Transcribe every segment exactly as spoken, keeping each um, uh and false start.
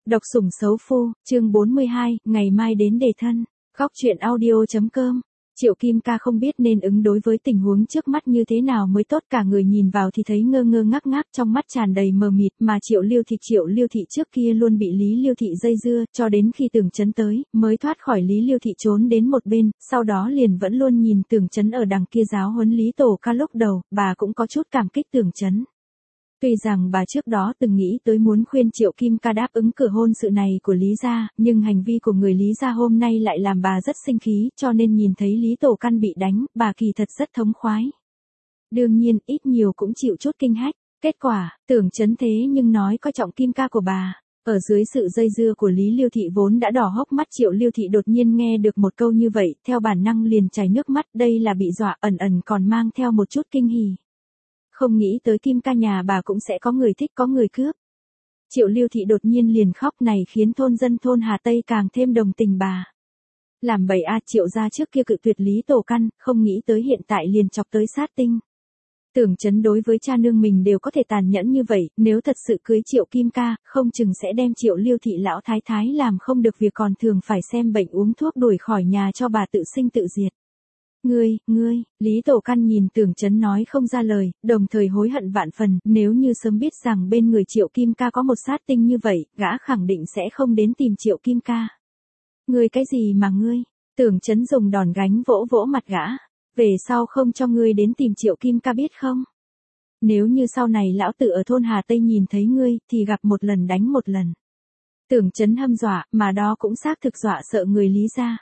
Độc sủng xấu phu, chương bốn mươi hai, ngày mai đến đề thân. Góc truyện audio.com. Triệu Kim Ca không biết nên ứng đối với tình huống trước mắt như thế nào mới tốt, cả người nhìn vào thì thấy ngơ ngơ ngác ngác, trong mắt tràn đầy mờ mịt, mà Triệu Liêu Thị Triệu Liêu Thị trước kia luôn bị Lý Liêu Thị dây dưa, cho đến khi Tưởng Chấn tới, mới thoát khỏi Lý Liêu Thị trốn đến một bên, sau đó liền vẫn luôn nhìn Tưởng Chấn ở đằng kia giáo huấn Lý Tổ Ca. Lúc đầu, bà cũng có chút cảm kích Tưởng Chấn. Tuy rằng bà trước đó từng nghĩ tới muốn khuyên Triệu Kim Ca đáp ứng cửa hôn sự này của Lý gia, nhưng hành vi của người Lý gia hôm nay lại làm bà rất sinh khí, cho nên nhìn thấy Lý Tổ Căn bị đánh, bà kỳ thật rất thống khoái. Đương nhiên, ít nhiều cũng chịu chút kinh hách. Kết quả, Tưởng Chấn thế nhưng nói coi trọng Kim Ca của bà. Ở dưới sự dây dưa của Lý Liêu Thị vốn đã đỏ hốc mắt, Triệu Liêu Thị đột nhiên nghe được một câu như vậy, theo bản năng liền chảy nước mắt, đây là bị dọa, ẩn ẩn còn mang theo một chút kinh hỉ. Không nghĩ tới Kim Ca nhà bà cũng sẽ có người thích, có người cướp. Triệu Liêu Thị đột nhiên liền khóc, này khiến thôn dân thôn Hà Tây càng thêm đồng tình bà. Làm bậy a, Triệu gia trước kia cự tuyệt Lý Tổ Căn, không nghĩ tới hiện tại liền chọc tới sát tinh. Tưởng Chấn đối với cha nương mình đều có thể tàn nhẫn như vậy, nếu thật sự cưới Triệu Kim Ca, không chừng sẽ đem Triệu Liêu Thị lão thái thái làm không được việc, còn thường phải xem bệnh uống thuốc đuổi khỏi nhà cho bà tự sinh tự diệt. Ngươi, ngươi, Lý Tổ Căn nhìn Tưởng Chấn nói không ra lời, đồng thời hối hận vạn phần, nếu như sớm biết rằng bên người Triệu Kim Ca có một sát tinh như vậy, gã khẳng định sẽ không đến tìm Triệu Kim Ca. Ngươi cái gì mà ngươi? Tưởng Chấn dùng đòn gánh vỗ vỗ mặt gã, về sau không cho ngươi đến tìm Triệu Kim Ca biết không? Nếu như sau này lão tử ở thôn Hà Tây nhìn thấy ngươi, thì gặp một lần đánh một lần. Tưởng Chấn hâm dọa, mà đó cũng xác thực dọa sợ người Lý gia.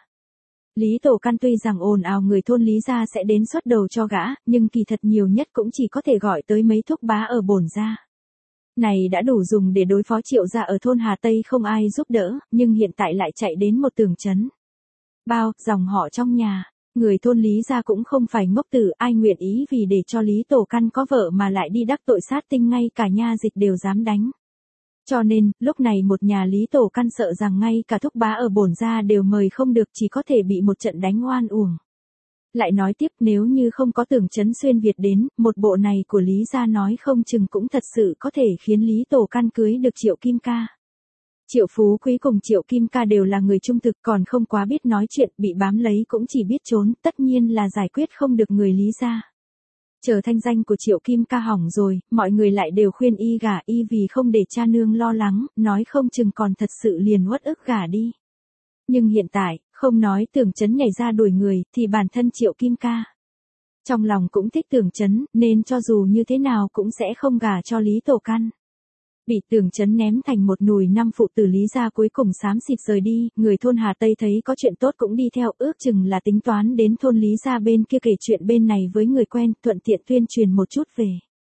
Lý Tổ Căn tuy rằng ồn ào người thôn Lý gia sẽ đến xuất đầu cho gã, nhưng kỳ thật nhiều nhất cũng chỉ có thể gọi tới mấy thúc bá ở bổn gia. Này đã đủ dùng để đối phó Triệu gia ở thôn Hà Tây không ai giúp đỡ, nhưng hiện tại lại chạy đến một Tưởng Chấn. Bao, dòng họ trong nhà, người thôn Lý gia cũng không phải ngốc tử, ai nguyện ý vì để cho Lý Tổ Căn có vợ mà lại đi đắc tội sát tinh, ngay cả nha dịch đều dám đánh. Cho nên, lúc này một nhà Lý Tổ Căn sợ rằng ngay cả thúc bá ở bổn gia đều mời không được, chỉ có thể bị một trận đánh oan uổng. Lại nói tiếp, nếu như không có Tưởng Chấn xuyên Việt đến, một bộ này của Lý gia nói không chừng cũng thật sự có thể khiến Lý Tổ Căn cưới được Triệu Kim Ca. Triệu Phú Quý cùng Triệu Kim Ca đều là người trung thực, còn không quá biết nói chuyện, bị bám lấy cũng chỉ biết trốn, tất nhiên là giải quyết không được người Lý gia. Chờ thanh danh của Triệu Kim Ca hỏng rồi, mọi người lại đều khuyên y gả y vì không để cha nương lo lắng, nói không chừng còn thật sự liền uất ức gả đi. Nhưng hiện tại, không nói Tưởng Chấn nhảy ra đuổi người, thì bản thân Triệu Kim Ca trong lòng cũng thích Tưởng Chấn, nên cho dù như thế nào cũng sẽ không gả cho Lý Tổ Căn. Bị Tưởng Chấn ném thành một nùi năm phụ tử Lý gia cuối cùng xám xịt rời đi, người thôn Hà Tây thấy có chuyện tốt cũng đi theo, ước chừng là tính toán đến thôn Lý gia bên kia kể chuyện bên này với người quen, thuận tiện tuyên truyền một chút về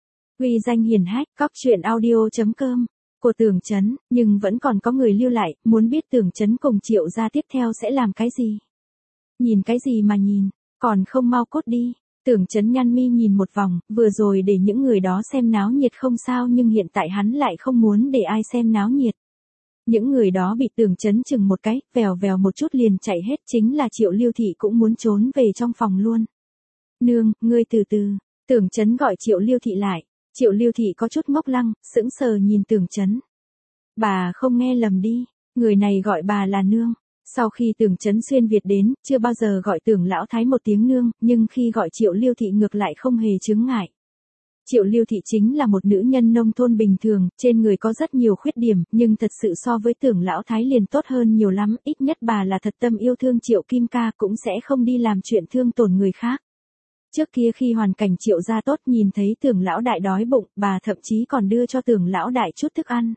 uy danh hiển hách. Góc truyện audio.com của Tưởng Chấn, nhưng vẫn còn có người lưu lại, muốn biết Tưởng Chấn cùng Triệu gia tiếp theo sẽ làm cái gì. Nhìn cái gì mà nhìn, còn không mau cốt đi. Tưởng Chấn nhăn mi nhìn một vòng, vừa rồi để những người đó xem náo nhiệt không sao, nhưng hiện tại hắn lại không muốn để ai xem náo nhiệt. Những người đó bị Tưởng Chấn chừng một cái, vèo vèo một chút liền chạy hết, chính là Triệu Liêu Thị cũng muốn trốn về trong phòng luôn. Nương, ngươi từ từ. Tưởng Chấn gọi Triệu Liêu Thị lại. Triệu Liêu Thị có chút ngốc lăng, sững sờ nhìn Tưởng Chấn. Bà không nghe lầm đi, người này gọi bà là nương. Sau khi Tưởng Chấn xuyên Việt đến, chưa bao giờ gọi Tưởng lão thái một tiếng nương, nhưng khi gọi Triệu Liêu Thị ngược lại không hề chướng ngại. Triệu Liêu Thị chính là một nữ nhân nông thôn bình thường, trên người có rất nhiều khuyết điểm, nhưng thật sự so với Tưởng lão thái liền tốt hơn nhiều lắm, ít nhất bà là thật tâm yêu thương Triệu Kim Ca, cũng sẽ không đi làm chuyện thương tổn người khác. Trước kia khi hoàn cảnh Triệu gia tốt, nhìn thấy Tưởng lão đại đói bụng, bà thậm chí còn đưa cho Tưởng lão đại chút thức ăn.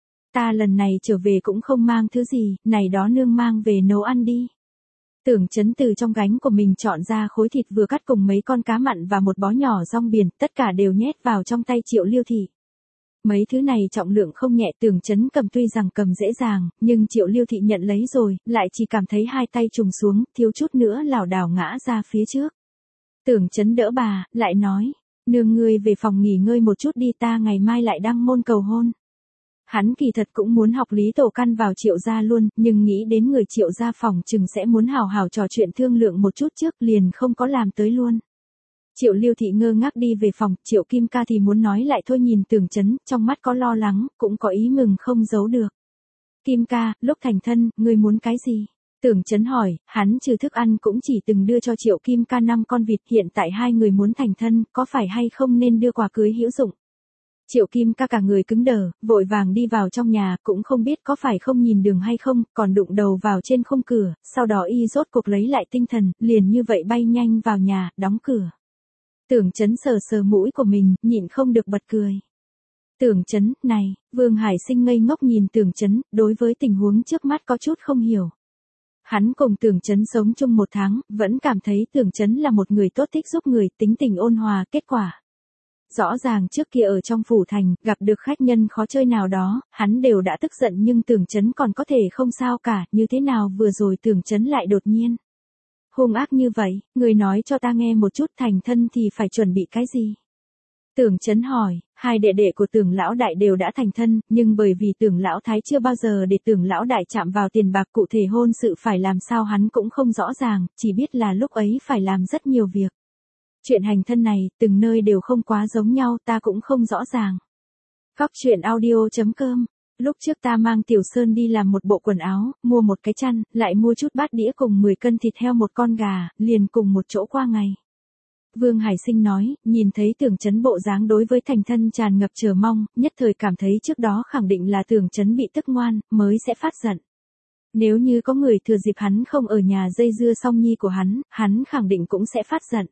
Ta lần này trở về cũng không mang thứ gì, này đó nương mang về nấu ăn đi. Tưởng Chấn từ trong gánh của mình chọn ra khối thịt vừa cắt cùng mấy con cá mặn và một bó nhỏ rong biển, tất cả đều nhét vào trong tay Triệu Liêu Thị. Mấy thứ này trọng lượng không nhẹ, Tưởng Chấn cầm tuy rằng cầm dễ dàng, nhưng Triệu Liêu Thị nhận lấy rồi, lại chỉ cảm thấy hai tay trùng xuống, thiếu chút nữa lảo đảo ngã ra phía trước. Tưởng Chấn đỡ bà, lại nói, nương ngươi về phòng nghỉ ngơi một chút đi, ta ngày mai lại đăng môn cầu hôn. Hắn kỳ thật cũng muốn học Lý Tổ Căn vào Triệu gia luôn, nhưng nghĩ đến người Triệu gia phòng chừng sẽ muốn hào hào trò chuyện thương lượng một chút trước, liền không có làm tới luôn. Triệu Liêu Thị ngơ ngác đi về phòng, Triệu Kim Ca thì muốn nói lại thôi, nhìn Tưởng Chấn, trong mắt có lo lắng, cũng có ý mừng không giấu được. Kim ca, lúc thành thân, ngươi muốn cái gì? Tưởng Chấn hỏi, hắn trừ thức ăn cũng chỉ từng đưa cho Triệu Kim ca năm con vịt, hiện tại hai người muốn thành thân, có phải hay không nên đưa quà cưới hữu dụng? Triệu Kim ca cả người cứng đờ, vội vàng đi vào trong nhà, cũng không biết có phải không nhìn đường hay không, còn đụng đầu vào trên khung cửa, sau đó y rốt cuộc lấy lại tinh thần, liền như vậy bay nhanh vào nhà, đóng cửa. Tưởng Chấn sờ sờ mũi của mình, nhịn không được bật cười. Tưởng Chấn, này, Vương Hải Sinh ngây ngốc nhìn Tưởng Chấn, đối với tình huống trước mắt có chút không hiểu. Hắn cùng Tưởng Chấn sống chung một tháng, vẫn cảm thấy Tưởng Chấn là một người tốt, thích giúp người, tính tình ôn hòa, kết quả. Rõ ràng trước kia ở trong phủ thành, gặp được khách nhân khó chơi nào đó, hắn đều đã tức giận nhưng Tưởng Chấn còn có thể không sao cả, như thế nào vừa rồi Tưởng Chấn lại đột nhiên. Hung ác như vậy, người nói cho ta nghe một chút, thành thân thì phải chuẩn bị cái gì? Tưởng Chấn hỏi, hai đệ đệ của Tưởng lão đại đều đã thành thân, nhưng bởi vì Tưởng lão thái chưa bao giờ để Tưởng lão đại chạm vào tiền bạc, cụ thể hôn sự phải làm sao hắn cũng không rõ ràng, chỉ biết là lúc ấy phải làm rất nhiều việc. Chuyện hành thân này, từng nơi đều không quá giống nhau, ta cũng không rõ ràng. Góc truyện audio chấm com. Lúc trước ta mang Tiểu Sơn đi làm một bộ quần áo, mua một cái chăn, lại mua chút bát đĩa cùng mười cân thịt heo, một con gà, liền cùng một chỗ qua ngày. Vương Hải Sinh nói, nhìn thấy Tưởng Chấn bộ dáng đối với thành thân tràn ngập chờ mong, nhất thời cảm thấy trước đó khẳng định là Tưởng Chấn bị tức ngoan, mới sẽ phát giận. Nếu như có người thừa dịp hắn không ở nhà dây dưa song nhi của hắn, hắn khẳng định cũng sẽ phát giận.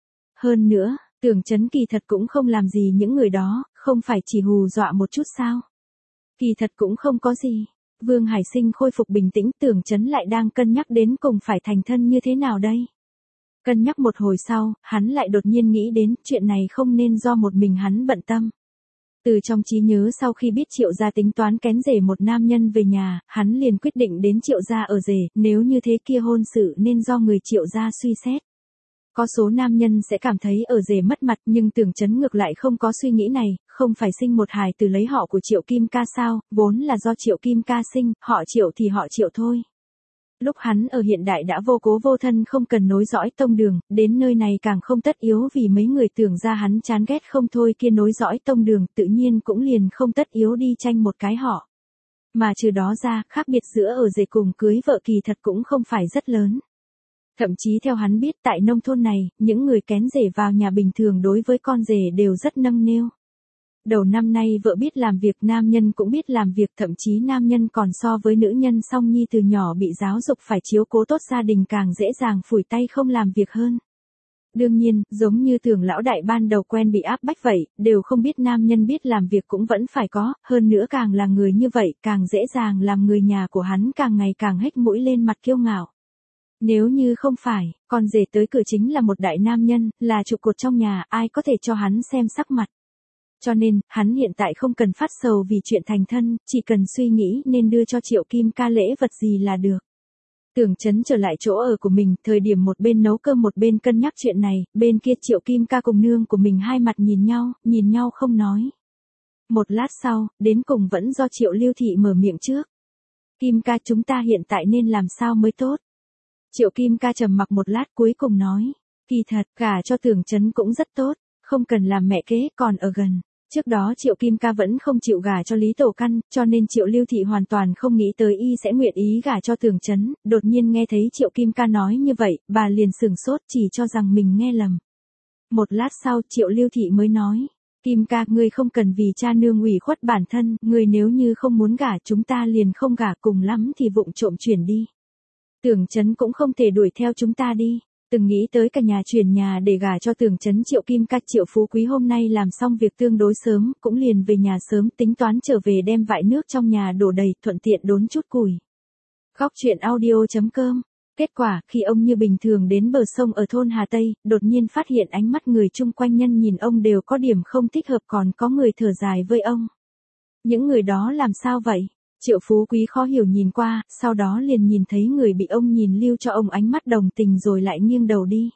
Hơn nữa, Tưởng Chấn kỳ thật cũng không làm gì những người đó, không phải chỉ hù dọa một chút sao? Kỳ thật cũng không có gì. Vương Hải Sinh khôi phục bình tĩnh, Tưởng Chấn lại đang cân nhắc đến cùng phải thành thân như thế nào đây? Cân nhắc một hồi sau, hắn lại đột nhiên nghĩ đến, chuyện này không nên do một mình hắn bận tâm. Từ trong trí nhớ sau khi biết Triệu gia tính toán kén rể một nam nhân về nhà, hắn liền quyết định đến Triệu gia ở rể, nếu như thế kia hôn sự nên do người Triệu gia suy xét. Có số nam nhân sẽ cảm thấy ở rể mất mặt, nhưng Tưởng Chấn ngược lại không có suy nghĩ này, không phải sinh một hài từ lấy họ của Triệu Kim ca sao, vốn là do Triệu Kim ca sinh, họ Triệu thì họ Triệu thôi. Lúc hắn ở hiện đại đã vô cố vô thân, không cần nối dõi tông đường, đến nơi này càng không tất yếu vì mấy người tưởng ra hắn chán ghét không thôi kia nối dõi tông đường, tự nhiên cũng liền không tất yếu đi tranh một cái họ. Mà trừ đó ra, khác biệt giữa ở rể cùng cưới vợ kỳ thật cũng không phải rất lớn. Thậm chí theo hắn biết tại nông thôn này, những người kén rể vào nhà bình thường đối với con rể đều rất nâng niu. Đầu năm nay vợ biết làm việc, nam nhân cũng biết làm việc, thậm chí nam nhân còn so với nữ nhân song nhi từ nhỏ bị giáo dục phải chiếu cố tốt gia đình càng dễ dàng phủi tay không làm việc hơn. Đương nhiên, giống như Tưởng lão đại ban đầu quen bị áp bách vậy, đều không biết nam nhân biết làm việc cũng vẫn phải có, hơn nữa càng là người như vậy, càng dễ dàng làm người nhà của hắn càng ngày càng hếch mũi lên mặt kiêu ngạo. Nếu như không phải, con rể tới cửa chính là một đại nam nhân, là trụ cột trong nhà, ai có thể cho hắn xem sắc mặt. Cho nên, hắn hiện tại không cần phát sầu vì chuyện thành thân, chỉ cần suy nghĩ nên đưa cho Triệu Kim ca lễ vật gì là được. Tưởng Chấn trở lại chỗ ở của mình, thời điểm một bên nấu cơm một bên cân nhắc chuyện này, bên kia Triệu Kim ca cùng nương của mình hai mặt nhìn nhau, nhìn nhau không nói. Một lát sau, đến cùng vẫn do Triệu Lưu Thị mở miệng trước. Kim ca, chúng ta hiện tại nên làm sao mới tốt? Triệu Kim ca trầm mặc một lát cuối cùng nói, kỳ thật, gả cho Tưởng Chấn cũng rất tốt, không cần làm mẹ kế, còn ở gần. Trước đó Triệu Kim ca vẫn không chịu gả cho Lý Tổ Căn, cho nên Triệu Lưu Thị hoàn toàn không nghĩ tới y sẽ nguyện ý gả cho Tưởng Chấn, đột nhiên nghe thấy Triệu Kim ca nói như vậy, bà liền sửng sốt chỉ cho rằng mình nghe lầm. Một lát sau Triệu Lưu Thị mới nói, Kim ca, ngươi không cần vì cha nương ủy khuất bản thân, ngươi nếu như không muốn gả chúng ta liền không gả, cùng lắm thì vụng trộm chuyển đi. Tưởng Chấn cũng không thể đuổi theo chúng ta đi. Từng nghĩ tới cả nhà chuyển nhà để gả cho Tưởng Chấn, Triệu Kim ca Triệu Phú Quý hôm nay làm xong việc tương đối sớm, cũng liền về nhà sớm, tính toán trở về đem vại nước trong nhà đổ đầy, thuận tiện đốn chút củi. Góc truyện audio chấm com. Kết quả, khi ông như bình thường đến bờ sông ở thôn Hà Tây, đột nhiên phát hiện ánh mắt người chung quanh nhân nhìn ông đều có điểm không thích hợp, còn có người thở dài với ông. Những người đó làm sao vậy? Triệu Phú Quý khó hiểu nhìn qua, sau đó liền nhìn thấy người bị ông nhìn lưu cho ông ánh mắt đồng tình rồi lại nghiêng đầu đi.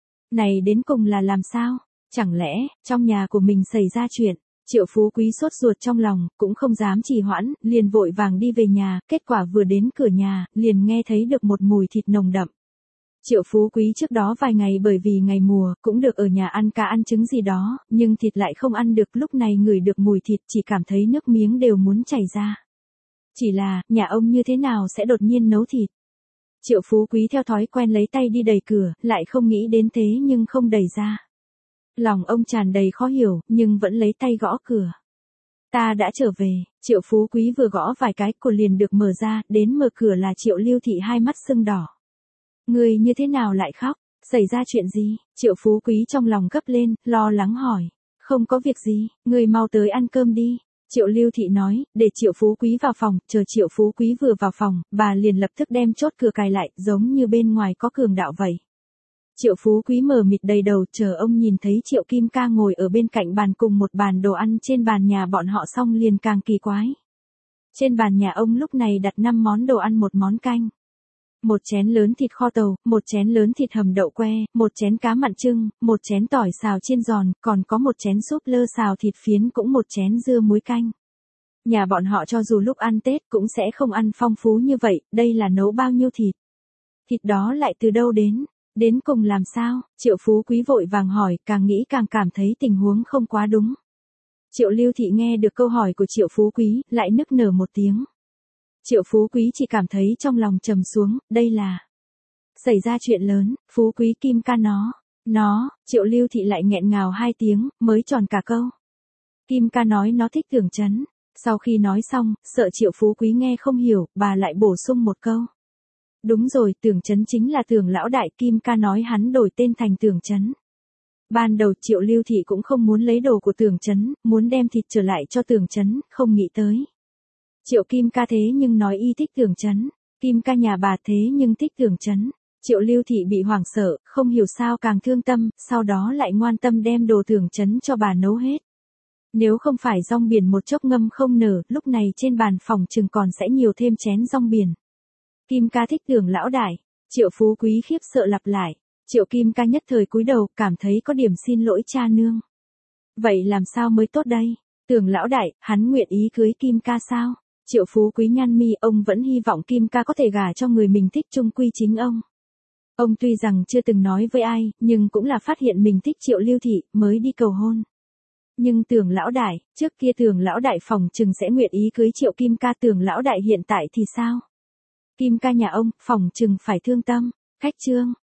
Này đến cùng là làm sao? Chẳng lẽ, trong nhà của mình xảy ra chuyện? Triệu Phú Quý sốt ruột trong lòng, cũng không dám trì hoãn, liền vội vàng đi về nhà, kết quả vừa đến cửa nhà, liền nghe thấy được một mùi thịt nồng đậm. Triệu Phú Quý trước đó vài ngày bởi vì ngày mùa, cũng được ở nhà ăn cá ăn trứng gì đó, nhưng thịt lại không ăn được, lúc này ngửi được mùi thịt chỉ cảm thấy nước miếng đều muốn chảy ra. Chỉ là, nhà ông như thế nào sẽ đột nhiên nấu thịt? Triệu Phú Quý theo thói quen lấy tay đi đẩy cửa, lại không nghĩ đến thế nhưng không đẩy ra. Lòng ông tràn đầy khó hiểu, nhưng vẫn lấy tay gõ cửa. Ta đã trở về, Triệu Phú Quý vừa gõ vài cái, cửa liền được mở ra, đến mở cửa là Triệu Lưu Thị hai mắt sưng đỏ. Người như thế nào lại khóc, xảy ra chuyện gì? Triệu Phú Quý trong lòng gấp lên, lo lắng hỏi. Không có việc gì, người mau tới ăn cơm đi. Triệu Lưu Thị nói, để Triệu Phú Quý vào phòng, chờ Triệu Phú Quý vừa vào phòng, bà liền lập tức đem chốt cửa cài lại, giống như bên ngoài có cường đạo vậy. Triệu Phú Quý mờ mịt đầy đầu, chờ ông nhìn thấy Triệu Kim Ca ngồi ở bên cạnh bàn cùng một bàn đồ ăn trên bàn nhà bọn họ xong liền càng kỳ quái. Trên bàn nhà ông lúc này đặt năm món đồ ăn, một món canh, một chén lớn thịt kho tàu, một chén lớn thịt hầm đậu que, một chén cá mặn trưng, một chén tỏi xào chiên giòn, còn có một chén súp lơ xào thịt phiến, cũng một chén dưa muối canh. Nhà bọn họ cho dù lúc ăn Tết cũng sẽ không ăn phong phú như vậy, đây là nấu bao nhiêu thịt? Thịt đó lại từ đâu đến? Đến cùng làm sao? Triệu Phú Quý vội vàng hỏi, càng nghĩ càng cảm thấy tình huống không quá đúng. Triệu Lưu Thị nghe được câu hỏi của Triệu Phú Quý, lại nức nở một tiếng. Triệu Phú Quý chỉ cảm thấy trong lòng trầm xuống, đây là xảy ra chuyện lớn. Phú Quý Kim Ca nó, nó, Triệu Lưu Thị lại nghẹn ngào hai tiếng, mới tròn cả câu. Kim Ca nói nó thích Tưởng Chấn. Sau khi nói xong, sợ Triệu Phú Quý nghe không hiểu, bà lại bổ sung một câu. Đúng rồi, Tưởng Chấn chính là Tưởng lão đại. Kim Ca nói hắn đổi tên thành Tưởng Chấn. Ban đầu Triệu Lưu Thị cũng không muốn lấy đồ của Tưởng Chấn, muốn đem thịt trở lại cho Tưởng Chấn, không nghĩ tới. Triệu Kim Ca thế nhưng nói y thích Tưởng Chấn. Kim Ca nhà bà thế nhưng thích Tưởng Chấn. Triệu Lưu Thị bị hoảng sợ, không hiểu sao càng thương tâm, sau đó lại ngoan tâm đem đồ Tưởng Chấn cho bà nấu hết. Nếu không phải rong biển một chốc ngâm không nở, lúc này trên bàn phòng chừng còn sẽ nhiều thêm chén rong biển. Kim Ca thích Tưởng lão đại. Triệu Phú Quý khiếp sợ lặp lại. Triệu Kim Ca nhất thời cúi đầu, cảm thấy có điểm xin lỗi cha nương. Vậy làm sao mới tốt đây? Tưởng lão đại, hắn nguyện ý cưới Kim Ca sao? Triệu Phú Quý nhăn mi, ông vẫn hy vọng Kim Ca có thể gả cho người mình thích, chung quy chính ông. Ông tuy rằng chưa từng nói với ai, nhưng cũng là phát hiện mình thích Triệu Lưu Thị, mới đi cầu hôn. Nhưng Tưởng lão đại, trước kia Tưởng lão đại phòng chừng sẽ nguyện ý cưới Triệu Kim Ca, Tưởng lão đại hiện tại thì sao? Kim Ca nhà ông, phòng chừng phải thương tâm. Khách trương,